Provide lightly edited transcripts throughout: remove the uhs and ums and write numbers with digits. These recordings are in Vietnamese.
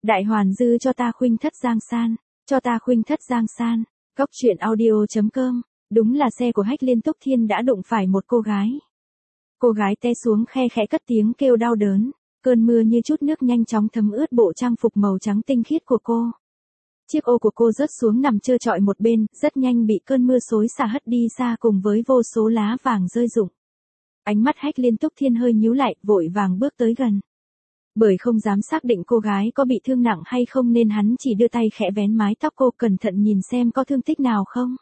Đại hoàn dư cho ta khuynh thất giang san, cho ta khuynh thất giang san. Góc truyện audio.com. Đúng là xe của Hách Liên Túc Thiên đã đụng phải một cô gái. Cô gái té xuống khe khẽ cất tiếng kêu đau đớn. Cơn mưa như chút nước nhanh chóng thấm ướt bộ trang phục màu trắng tinh khiết của cô. Chiếc ô của cô rớt xuống nằm trơ trọi một bên, rất nhanh bị cơn mưa xối xả hất đi xa cùng với vô số lá vàng rơi rụng. Ánh mắt Hách Liên Túc Thiên hơi nhíu lại, vội vàng bước tới gần. Bởi không dám xác định cô gái có bị thương nặng hay không nên hắn chỉ đưa tay khẽ vén mái tóc cô, cẩn thận nhìn xem có thương tích nào không.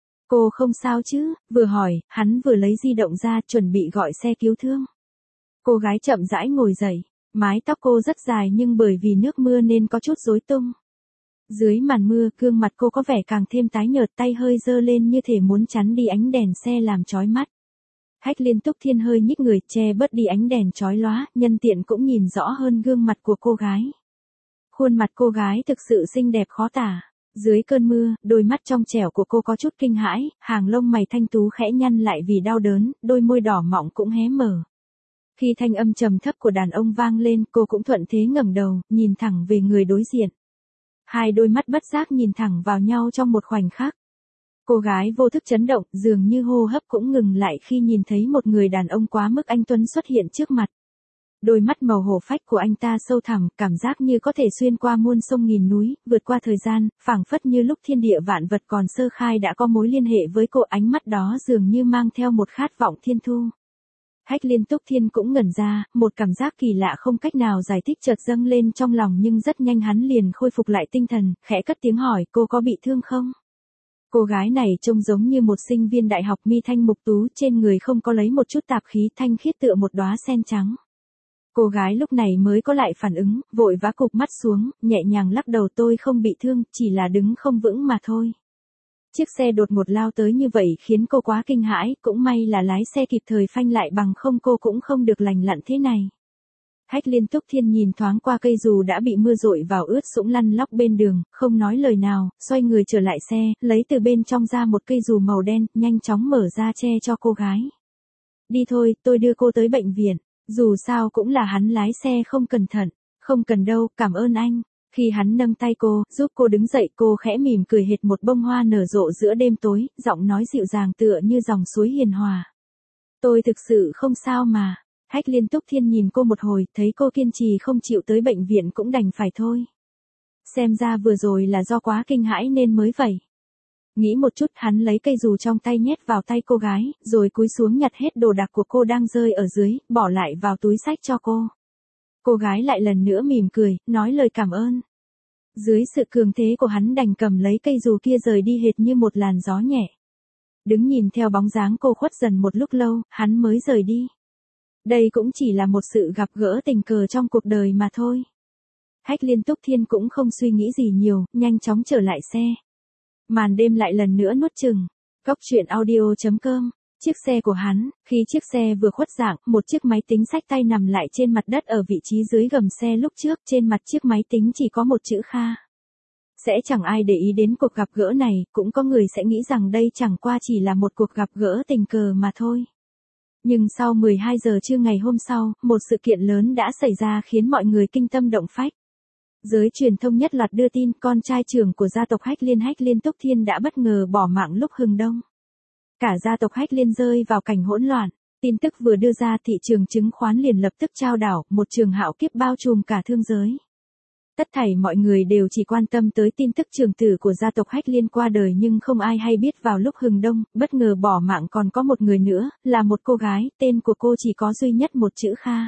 Cô không sao chứ? Vừa hỏi, hắn vừa lấy di động ra chuẩn bị gọi xe cứu thương. Cô gái chậm rãi ngồi dậy, mái tóc cô rất dài nhưng bởi vì nước mưa nên có chút rối tung. Dưới màn mưa, gương mặt cô có vẻ càng thêm tái nhợt, tay hơi giơ lên như thể muốn chắn đi ánh đèn xe làm chói mắt. Hách Liên Túc Thiên hơi nhích người, che bớt đi ánh đèn chói lóa, nhân tiện cũng nhìn rõ hơn gương mặt của cô gái. Khuôn mặt cô gái thực sự xinh đẹp khó tả. Dưới cơn mưa, đôi mắt trong trẻo của cô có chút kinh hãi, hàng lông mày thanh tú khẽ nhăn lại vì đau đớn, đôi môi đỏ mọng cũng hé mở. Khi thanh âm trầm thấp của đàn ông vang lên, cô cũng thuận thế ngẩng đầu, nhìn thẳng về người đối diện. Hai đôi mắt bất giác nhìn thẳng vào nhau trong một khoảnh khắc. Cô gái vô thức chấn động, dường như hô hấp cũng ngừng lại khi nhìn thấy một người đàn ông quá mức anh tuấn xuất hiện trước mặt. Đôi mắt màu hổ phách của anh ta sâu thẳm, cảm giác như có thể xuyên qua muôn sông nghìn núi, vượt qua thời gian, phảng phất như lúc thiên địa vạn vật còn sơ khai đã có mối liên hệ với cô, ánh mắt đó dường như mang theo một khát vọng thiên thu. Hách Liên Túc Thiên cũng ngẩn ra, một cảm giác kỳ lạ không cách nào giải thích chợt dâng lên trong lòng nhưng rất nhanh hắn liền khôi phục lại tinh thần, khẽ cất tiếng hỏi cô có bị thương không? Cô gái này trông giống như một sinh viên đại học, mi thanh mục tú, trên người không có lấy một chút tạp khí, thanh khiết tựa một đóa sen trắng. Cô gái lúc này mới có lại phản ứng, vội vã cụp mắt xuống, nhẹ nhàng lắc đầu, tôi không bị thương, chỉ là đứng không vững mà thôi. Chiếc xe đột ngột lao tới như vậy khiến cô quá kinh hãi, cũng may là lái xe kịp thời phanh lại, bằng không cô cũng không được lành lặn thế này. Hách Liên Túc Thiên nhìn thoáng qua cây dù đã bị mưa dội vào ướt sũng lăn lóc bên đường, không nói lời nào, xoay người trở lại xe, lấy từ bên trong ra một cây dù màu đen, nhanh chóng mở ra che cho cô gái. Đi thôi, tôi đưa cô tới bệnh viện. Dù sao cũng là hắn lái xe không cẩn thận. Không cần đâu, cảm ơn anh. Khi hắn nâng tay cô, giúp cô đứng dậy, cô khẽ mỉm cười hệt một bông hoa nở rộ giữa đêm tối, giọng nói dịu dàng tựa như dòng suối hiền hòa. Tôi thực sự không sao mà. Hách Liên Túc Thiên nhìn cô một hồi, thấy cô kiên trì không chịu tới bệnh viện cũng đành phải thôi. Xem ra vừa rồi là do quá kinh hãi nên mới vậy. Nghĩ một chút, hắn lấy cây dù trong tay nhét vào tay cô gái, rồi cúi xuống nhặt hết đồ đạc của cô đang rơi ở dưới, bỏ lại vào túi xách cho cô. Cô gái lại lần nữa mỉm cười, nói lời cảm ơn. Dưới sự cường thế của hắn đành cầm lấy cây dù kia rời đi hệt như một làn gió nhẹ. Đứng nhìn theo bóng dáng cô khuất dần một lúc lâu, hắn mới rời đi. Đây cũng chỉ là một sự gặp gỡ tình cờ trong cuộc đời mà thôi. Hách Liên Túc Thiên cũng không suy nghĩ gì nhiều, nhanh chóng trở lại xe. Màn đêm lại lần nữa nuốt chừng. Góc truyện audio.com. Chiếc xe của hắn, khi chiếc xe vừa khuất dạng, một chiếc máy tính xách tay nằm lại trên mặt đất ở vị trí dưới gầm xe lúc trước, trên mặt chiếc máy tính chỉ có một chữ Kha. Sẽ chẳng ai để ý đến cuộc gặp gỡ này, cũng có người sẽ nghĩ rằng đây chẳng qua chỉ là một cuộc gặp gỡ tình cờ mà thôi. Nhưng sau 12 giờ trưa ngày hôm sau, một sự kiện lớn đã xảy ra khiến mọi người kinh tâm động phách. Giới truyền thông nhất loạt đưa tin con trai trưởng của gia tộc Hách Liên Túc Thiên đã bất ngờ bỏ mạng lúc hừng đông. Cả gia tộc Hách Liên rơi vào cảnh hỗn loạn. Tin tức vừa đưa ra, thị trường chứng khoán liền lập tức chao đảo, một trường hạo kiếp bao trùm cả thương giới. Tất thảy mọi người đều chỉ quan tâm tới tin tức trưởng tử của gia tộc Hách Liên qua đời, nhưng không ai hay biết vào lúc hừng đông, bất ngờ bỏ mạng còn có một người nữa, là một cô gái, tên của cô chỉ có duy nhất một chữ Kha.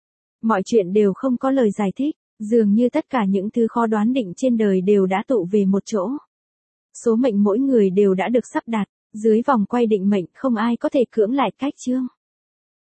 Mọi chuyện đều không có lời giải thích, dường như tất cả những thứ khó đoán định trên đời đều đã tụ về một chỗ. Số mệnh mỗi người đều đã được sắp đặt, dưới vòng quay định mệnh không ai có thể cưỡng lại cách chương.